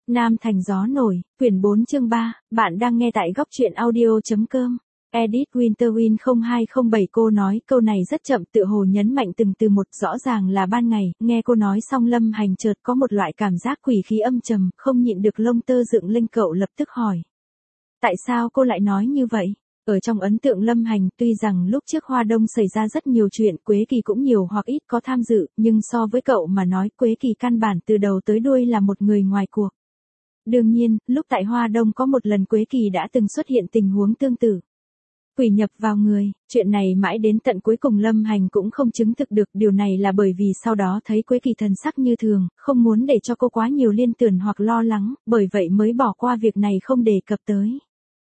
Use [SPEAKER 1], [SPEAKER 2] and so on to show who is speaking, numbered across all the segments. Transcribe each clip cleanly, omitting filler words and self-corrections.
[SPEAKER 1] Nam Thành Gió Nổi, quyển 4 chương 3, bạn đang nghe tại góc truyện audio.com. Edith Winterwin 0207. Cô nói câu này rất chậm, tựa hồ nhấn mạnh từng từ một, rõ ràng là ban ngày. Nghe cô nói xong Lâm Hành chợt có một loại cảm giác quỷ khí âm trầm, không nhịn được lông tơ dựng lên. Cậu lập tức hỏi, tại sao cô lại nói như vậy? Ở trong ấn tượng Lâm Hành, tuy rằng lúc trước Hoa Đông xảy ra rất nhiều chuyện, Quế Kỳ cũng nhiều hoặc ít có tham dự, nhưng so với cậu mà nói, Quế Kỳ căn bản từ đầu tới đuôi là một người ngoài cuộc. Đương nhiên, lúc tại Hoa Đông có một lần Quế Kỳ đã từng xuất hiện tình huống tương tự. Quỷ nhập vào người, chuyện này mãi đến tận cuối cùng Lâm Hành cũng không chứng thực được. Điều này là bởi vì sau đó thấy Quế Kỳ thần sắc như thường, không muốn để cho cô quá nhiều liên tưởng hoặc lo lắng, bởi vậy mới bỏ qua việc này không đề cập tới.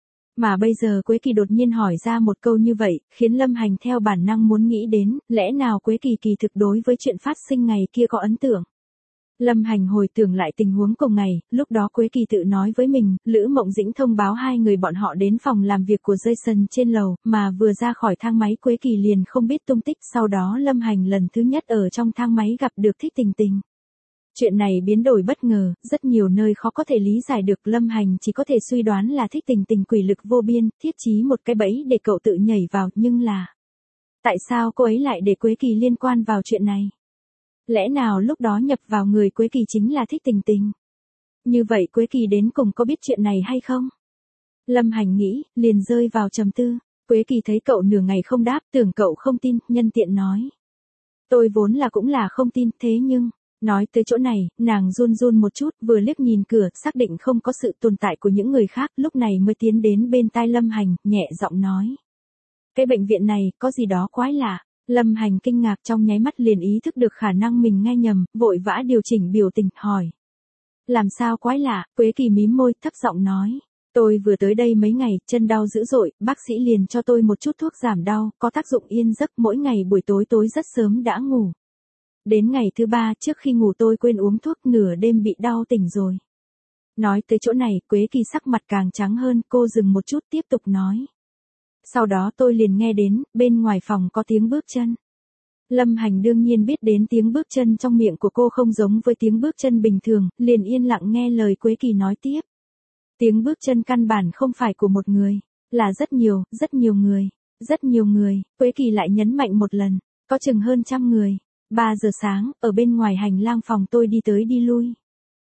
[SPEAKER 1] Mà bây giờ Quế Kỳ đột nhiên hỏi ra một câu như vậy, khiến Lâm Hành theo bản năng muốn nghĩ đến, lẽ nào Quế Kỳ kỳ thực đối với chuyện phát sinh ngày kia có ấn tượng. Lâm Hành hồi tưởng lại tình huống cùng ngày, lúc đó Quế Kỳ tự nói với mình, Lữ Mộng Dĩnh thông báo hai người bọn họ đến phòng làm việc của Jason trên lầu, mà vừa ra khỏi thang máy Quế Kỳ liền không biết tung tích. Sau đó Lâm Hành lần thứ nhất ở trong thang máy gặp được Thích Tình Tình. Chuyện này biến đổi bất ngờ, rất nhiều nơi khó có thể lý giải được. Lâm Hành chỉ có thể suy đoán là Thích Tình Tình quỷ lực vô biên, thiết trí một cái bẫy để cậu tự nhảy vào, nhưng là tại sao cô ấy lại để Quế Kỳ liên quan vào chuyện này? Lẽ nào lúc đó nhập vào người Quế Kỳ chính là Thích Tình Tình? Như vậy Quế Kỳ đến cùng có biết chuyện này hay không? Lâm Hành nghĩ, liền rơi vào trầm tư. Quế Kỳ thấy cậu nửa ngày không đáp, tưởng cậu không tin, nhân tiện nói, tôi vốn là cũng là không tin, thế nhưng... Nói tới chỗ này, nàng run run một chút, vừa liếc nhìn cửa, xác định không có sự tồn tại của những người khác, lúc này mới tiến đến bên tai Lâm Hành, nhẹ giọng nói, cái bệnh viện này, có gì đó quái lạ. Lâm Hành kinh ngạc, trong nháy mắt liền ý thức được khả năng mình nghe nhầm, vội vã điều chỉnh biểu tình, hỏi, làm sao quái lạ? Quế Kỳ mím môi, thấp giọng nói, tôi vừa tới đây mấy ngày, chân đau dữ dội, bác sĩ liền cho tôi một chút thuốc giảm đau, có tác dụng yên giấc, mỗi ngày buổi tối rất sớm đã ngủ. Đến ngày thứ 3, trước khi ngủ tôi quên uống thuốc, nửa đêm bị đau tỉnh rồi. Nói tới chỗ này, Quế Kỳ sắc mặt càng trắng hơn, cô dừng một chút tiếp tục nói, sau đó tôi liền nghe đến, bên ngoài phòng có tiếng bước chân. Lâm Hành đương nhiên biết đến tiếng bước chân trong miệng của cô không giống với tiếng bước chân bình thường, liền yên lặng nghe lời Quế Kỳ nói tiếp. Tiếng bước chân căn bản không phải của một người, là rất nhiều người, Quế Kỳ lại nhấn mạnh một lần, có chừng hơn 100 người. 3 giờ sáng, ở bên ngoài hành lang phòng tôi đi tới đi lui.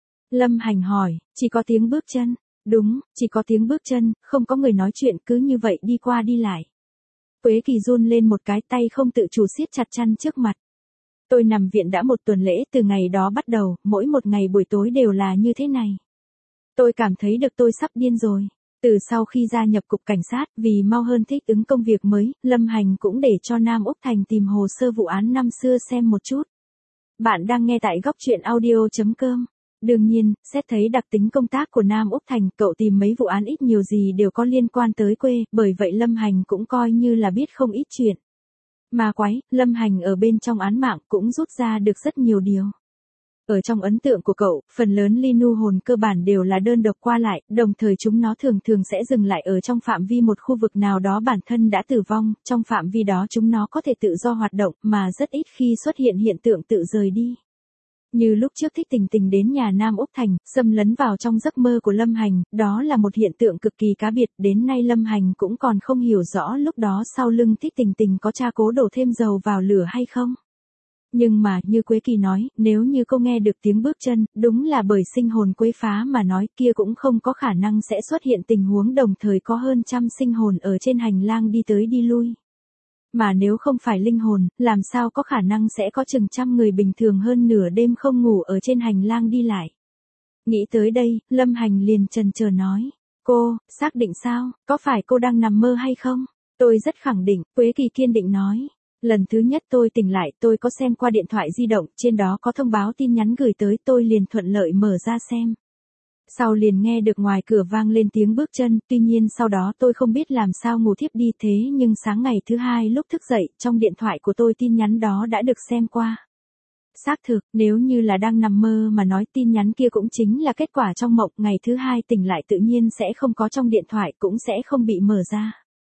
[SPEAKER 1] Lâm Hành hỏi, chỉ có tiếng bước chân? Đúng, chỉ có tiếng bước chân, không có người nói chuyện, cứ như vậy đi qua đi lại. Quế Kỳ run lên một cái, tay không tự chủ siết chặt chăn trước mặt. Tôi nằm viện đã 1 tuần lễ, từ ngày đó bắt đầu, mỗi một ngày buổi tối đều là như thế này. Tôi cảm thấy được tôi sắp điên rồi. Từ sau khi gia nhập cục cảnh sát, vì mau hơn thích ứng công việc mới, Lâm Hành cũng để cho Nam Úc Thành tìm hồ sơ vụ án năm xưa xem một chút. Bạn đang nghe tại góc truyện audio.com. Đương nhiên, xét thấy đặc tính công tác của Nam Úc Thành, cậu tìm mấy vụ án ít nhiều gì đều có liên quan tới quê, bởi vậy Lâm Hành cũng coi như là biết không ít chuyện. Mà quái, Lâm Hành ở bên trong án mạng cũng rút ra được rất nhiều điều. Ở trong ấn tượng của cậu, phần lớn Linu hồn cơ bản đều là đơn độc qua lại, đồng thời chúng nó thường thường sẽ dừng lại ở trong phạm vi một khu vực nào đó bản thân đã tử vong, trong phạm vi đó chúng nó có thể tự do hoạt động, mà rất ít khi xuất hiện hiện tượng tự rời đi. Như lúc trước Thích Tình Tình đến nhà Nam Úc Thành, xâm lấn vào trong giấc mơ của Lâm Hành, đó là một hiện tượng cực kỳ cá biệt, đến nay Lâm Hành cũng còn không hiểu rõ lúc đó sau lưng Thích Tình Tình có tra cố đổ thêm dầu vào lửa hay không. Nhưng mà, như Quế Kỳ nói, nếu như cô nghe được tiếng bước chân, đúng là bởi sinh hồn quấy phá mà nói, kia cũng không có khả năng sẽ xuất hiện tình huống đồng thời có hơn 100 sinh hồn ở trên hành lang đi tới đi lui. Mà nếu không phải linh hồn, làm sao có khả năng sẽ có chừng 100 người bình thường hơn nửa đêm không ngủ ở trên hành lang đi lại. Nghĩ tới đây, Lâm Hành liền chần chờ nói, cô, xác định sao, có phải cô đang nằm mơ hay không? Tôi rất khẳng định, Quế Kỳ kiên định nói. Lần thứ nhất tôi tỉnh lại, tôi có xem qua điện thoại di động, trên đó có thông báo tin nhắn gửi tới, tôi liền thuận lợi mở ra xem. Sau liền nghe được ngoài cửa vang lên tiếng bước chân, tuy nhiên sau đó tôi không biết làm sao ngủ thiếp đi, thế nhưng sáng ngày thứ 2 lúc thức dậy, trong điện thoại của tôi tin nhắn đó đã được xem qua. Xác thực, nếu như là đang nằm mơ mà nói, tin nhắn kia cũng chính là kết quả trong mộng, ngày thứ 2 tỉnh lại tự nhiên sẽ không có trong điện thoại, cũng sẽ không bị mở ra.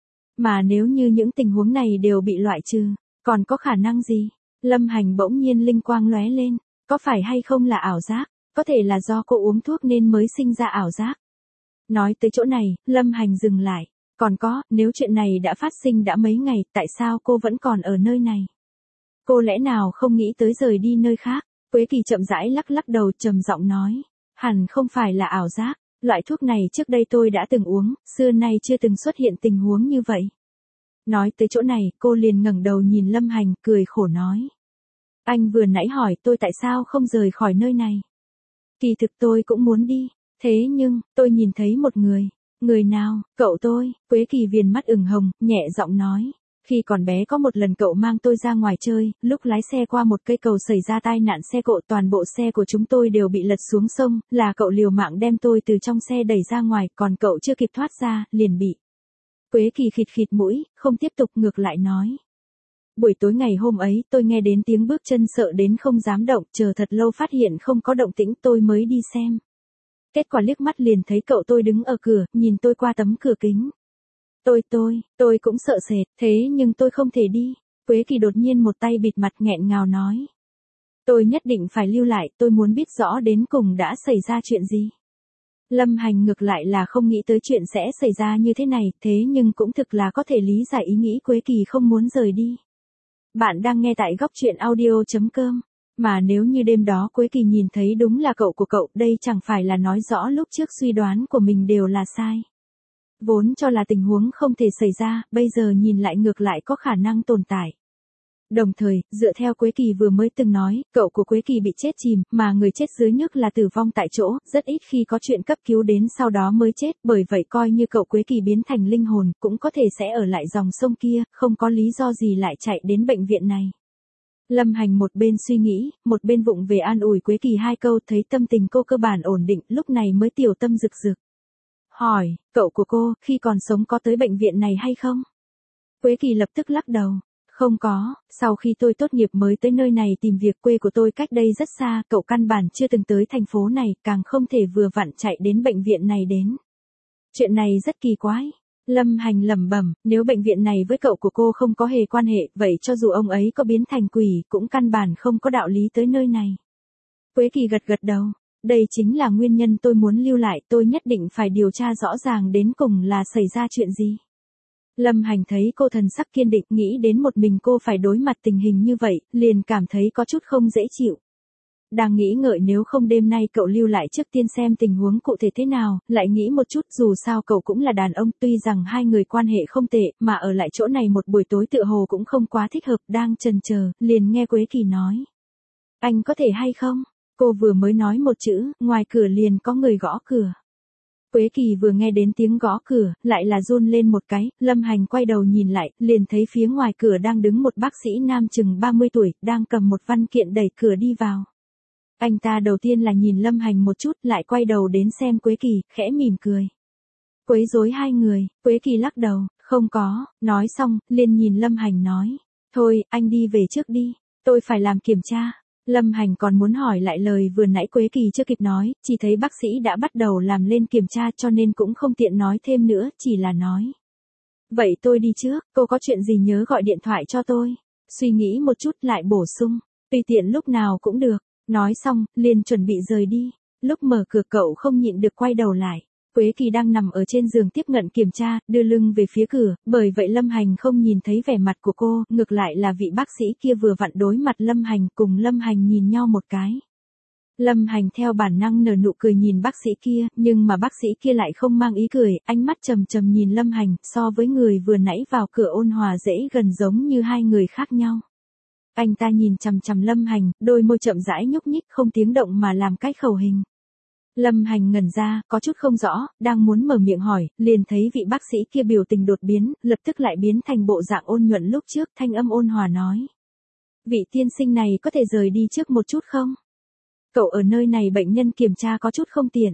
[SPEAKER 1] Mà nếu như những tình huống này đều bị loại trừ, còn có khả năng gì? Lâm Hành bỗng nhiên linh quang lóe lên, có phải hay không là ảo giác? Có thể là do cô uống thuốc nên mới sinh ra ảo giác. Nói tới chỗ này, Lâm Hành dừng lại. Còn có, nếu chuyện này đã phát sinh đã mấy ngày, tại sao cô vẫn còn ở nơi này? Cô lẽ nào không nghĩ tới rời đi nơi khác? Quế Kỳ chậm rãi lắc lắc đầu trầm giọng nói. Hẳn không phải là ảo giác. Loại thuốc này trước đây tôi đã từng uống, xưa nay chưa từng xuất hiện tình huống như vậy. Nói tới chỗ này, cô liền ngẩng đầu nhìn Lâm Hành, cười khổ nói. Anh vừa nãy hỏi tôi tại sao không rời khỏi nơi này. Kỳ thực tôi cũng muốn đi, thế nhưng, tôi nhìn thấy một người. Người nào? Cậu tôi. Quế Kỳ viền mắt ửng hồng, nhẹ giọng nói. Khi còn bé có một lần cậu mang tôi ra ngoài chơi, lúc lái xe qua một cây cầu xảy ra tai nạn xe cộ, toàn bộ xe của chúng tôi đều bị lật xuống sông, là cậu liều mạng đem tôi từ trong xe đẩy ra ngoài, còn cậu chưa kịp thoát ra, liền bị. Quế Kỳ khịt khịt mũi, không tiếp tục, ngược lại nói. Buổi tối ngày hôm ấy, tôi nghe đến tiếng bước chân sợ đến không dám động, chờ thật lâu phát hiện không có động tĩnh tôi mới đi xem. Kết quả liếc mắt liền thấy cậu tôi đứng ở cửa, nhìn tôi qua tấm cửa kính. Tôi cũng sợ sệt, thế nhưng tôi không thể đi. Quế Kỳ đột nhiên một tay bịt mặt nghẹn ngào nói. Tôi nhất định phải lưu lại, tôi muốn biết rõ đến cùng đã xảy ra chuyện gì. Lâm Hành ngược lại là không nghĩ tới chuyện sẽ xảy ra như thế này, thế nhưng cũng thực là có thể lý giải ý nghĩ Quế Kỳ không muốn rời đi. Bạn đang nghe tại góc truyện audio.com. Mà nếu như đêm đó Quế Kỳ nhìn thấy đúng là cậu của cậu, đây chẳng phải là nói rõ lúc trước suy đoán của mình đều là sai. Vốn cho là tình huống không thể xảy ra, bây giờ nhìn lại ngược lại có khả năng tồn tại. Đồng thời, dựa theo Quế Kỳ vừa mới từng nói, cậu của Quế Kỳ bị chết chìm, mà người chết dưới nước là tử vong tại chỗ, rất ít khi có chuyện cấp cứu đến sau đó mới chết, bởi vậy coi như cậu Quế Kỳ biến thành linh hồn, cũng có thể sẽ ở lại dòng sông kia, không có lý do gì lại chạy đến bệnh viện này. Lâm Hành một bên suy nghĩ, một bên vụng về an ủi Quế Kỳ hai câu, thấy tâm tình cô cơ bản ổn định, lúc này mới tiểu tâm rực rực. Hỏi, cậu của cô, khi còn sống có tới bệnh viện này hay không? Quế Kỳ lập tức lắc đầu. Không có, sau khi tôi tốt nghiệp mới tới nơi này tìm việc, quê của tôi cách đây rất xa, cậu căn bản chưa từng tới thành phố này, càng không thể vừa vặn chạy đến bệnh viện này đến. Chuyện này rất kỳ quái. Lâm Hành lẩm bẩm, nếu bệnh viện này với cậu của cô không có hề quan hệ, vậy cho dù ông ấy có biến thành quỷ, cũng căn bản không có đạo lý tới nơi này. Quế Kỳ gật gật đầu. Đây chính là nguyên nhân tôi muốn lưu lại, tôi nhất định phải điều tra rõ ràng đến cùng là xảy ra chuyện gì. Lâm Hành thấy cô thần sắc kiên định, nghĩ đến một mình cô phải đối mặt tình hình như vậy, liền cảm thấy có chút không dễ chịu. Đang nghĩ ngợi nếu không đêm nay cậu lưu lại trước tiên xem tình huống cụ thể thế nào, lại nghĩ một chút dù sao cậu cũng là đàn ông, tuy rằng hai người quan hệ không tệ, mà ở lại chỗ này một buổi tối tựa hồ cũng không quá thích hợp, đang chần chờ, liền nghe Quế Kỳ nói. Anh có thể hay không? Cô vừa mới nói một chữ, ngoài cửa liền có người gõ cửa. Quế Kỳ vừa nghe đến tiếng gõ cửa, lại là run lên một cái, Lâm Hành quay đầu nhìn lại, liền thấy phía ngoài cửa đang đứng một bác sĩ nam chừng 30 tuổi, đang cầm một văn kiện đẩy cửa đi vào. Anh ta đầu tiên là nhìn Lâm Hành một chút, lại quay đầu đến xem Quế Kỳ, khẽ mỉm cười. Quấy rối hai người, Quế Kỳ lắc đầu, không có, nói xong, liền nhìn Lâm Hành nói. Thôi, anh đi về trước đi, tôi phải làm kiểm tra. Lâm Hành còn muốn hỏi lại lời vừa nãy Quế Kỳ chưa kịp nói, chỉ thấy bác sĩ đã bắt đầu làm lên kiểm tra cho nên cũng không tiện nói thêm nữa, chỉ là nói. Vậy tôi đi trước, cô có chuyện gì nhớ gọi điện thoại cho tôi. Suy nghĩ một chút lại bổ sung, tùy tiện lúc nào cũng được. Nói xong, liền chuẩn bị rời đi. Lúc mở cửa cậu không nhịn được quay đầu lại. Quế Kỳ đang nằm ở trên giường tiếp nhận kiểm tra, đưa lưng về phía cửa, bởi vậy Lâm Hành không nhìn thấy vẻ mặt của cô, ngược lại là vị bác sĩ kia vừa vặn đối mặt Lâm Hành, cùng Lâm Hành nhìn nhau một cái. Lâm Hành theo bản năng nở nụ cười nhìn bác sĩ kia, nhưng mà bác sĩ kia lại không mang ý cười, ánh mắt trầm trầm nhìn Lâm Hành, so với người vừa nãy vào cửa ôn hòa dễ gần giống như hai người khác nhau. Anh ta nhìn chằm chằm Lâm Hành, đôi môi chậm rãi nhúc nhích không tiếng động mà làm cái khẩu hình. Lâm Hành ngẩn ra, có chút không rõ, đang muốn mở miệng hỏi, liền thấy vị bác sĩ kia biểu tình đột biến, lập tức lại biến thành bộ dạng ôn nhuận lúc trước, thanh âm ôn hòa nói. Vị tiên sinh này có thể rời đi trước một chút không? Cậu ở nơi này bệnh nhân kiểm tra có chút không tiện.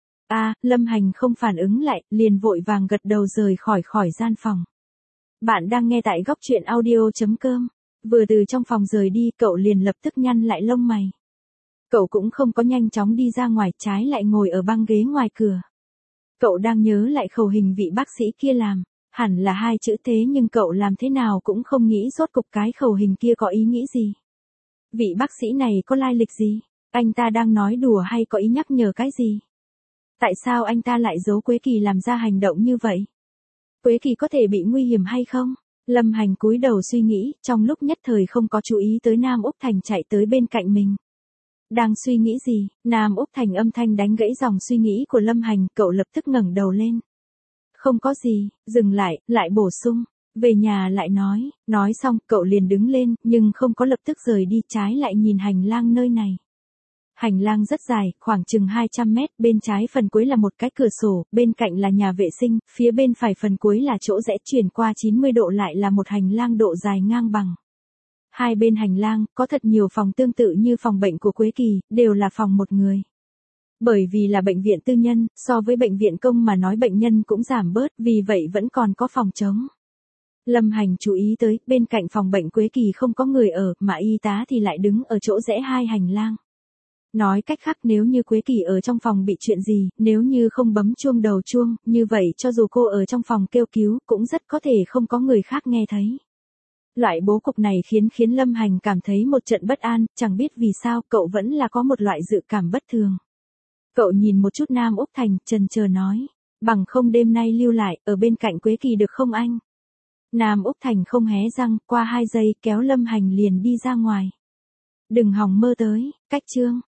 [SPEAKER 1] Lâm Hành không phản ứng lại, liền vội vàng gật đầu rời khỏi gian phòng. Bạn đang nghe tại góc truyện audio.com. Vừa từ trong phòng rời đi, cậu liền lập tức nhăn lại lông mày. Cậu cũng không có nhanh chóng đi ra ngoài, trái lại ngồi ở băng ghế ngoài cửa. Cậu đang nhớ lại khẩu hình vị bác sĩ kia làm, hẳn là hai chữ thế nhưng cậu làm thế nào cũng không nghĩ rốt cục cái khẩu hình kia có ý nghĩ gì. Vị bác sĩ này có lai lịch gì? Anh ta đang nói đùa hay có ý nhắc nhở cái gì? Tại sao anh ta lại giấu Quế Kỳ làm ra hành động như vậy? Quế Kỳ có thể bị nguy hiểm hay không? Lâm Hành cúi đầu suy nghĩ, trong lúc nhất thời không có chú ý tới Nam Úc Thành chạy tới bên cạnh mình. Đang suy nghĩ gì? Nam Úc Thành âm thanh đánh gãy dòng suy nghĩ của Lâm Hành, cậu lập tức ngẩng đầu lên. Không có gì, dừng lại, lại bổ sung. Về nhà lại nói xong, cậu liền đứng lên, nhưng không có lập tức rời đi, trái lại nhìn hành lang nơi này. Hành lang rất dài, khoảng chừng 200 mét, bên trái phần cuối là một cái cửa sổ, bên cạnh là nhà vệ sinh, phía bên phải phần cuối là chỗ rẽ chuyển qua 90 độ lại là một hành lang độ dài ngang bằng. Hai bên hành lang, có thật nhiều phòng tương tự như phòng bệnh của Quế Kỳ, đều là phòng một người. Bởi vì là bệnh viện tư nhân, so với bệnh viện công mà nói bệnh nhân cũng giảm bớt, vì vậy vẫn còn có phòng trống. Lâm Hành chú ý tới, bên cạnh phòng bệnh Quế Kỳ không có người ở, mà y tá thì lại đứng ở chỗ rẽ hai hành lang. Nói cách khác, nếu như Quế Kỳ ở trong phòng bị chuyện gì, nếu như không bấm chuông đầu chuông, như vậy cho dù cô ở trong phòng kêu cứu, cũng rất có thể không có người khác nghe thấy. Loại bố cục này khiến Lâm Hành cảm thấy một trận bất an, chẳng biết vì sao, cậu vẫn là có một loại dự cảm bất thường. Cậu nhìn một chút Nam Úc Thành, chần chờ nói, bằng không đêm nay lưu lại, ở bên cạnh Quế Kỳ được không anh? Nam Úc Thành không hé răng, qua 2 giây, kéo Lâm Hành liền đi ra ngoài. Đừng hòng mơ tới, cách chương.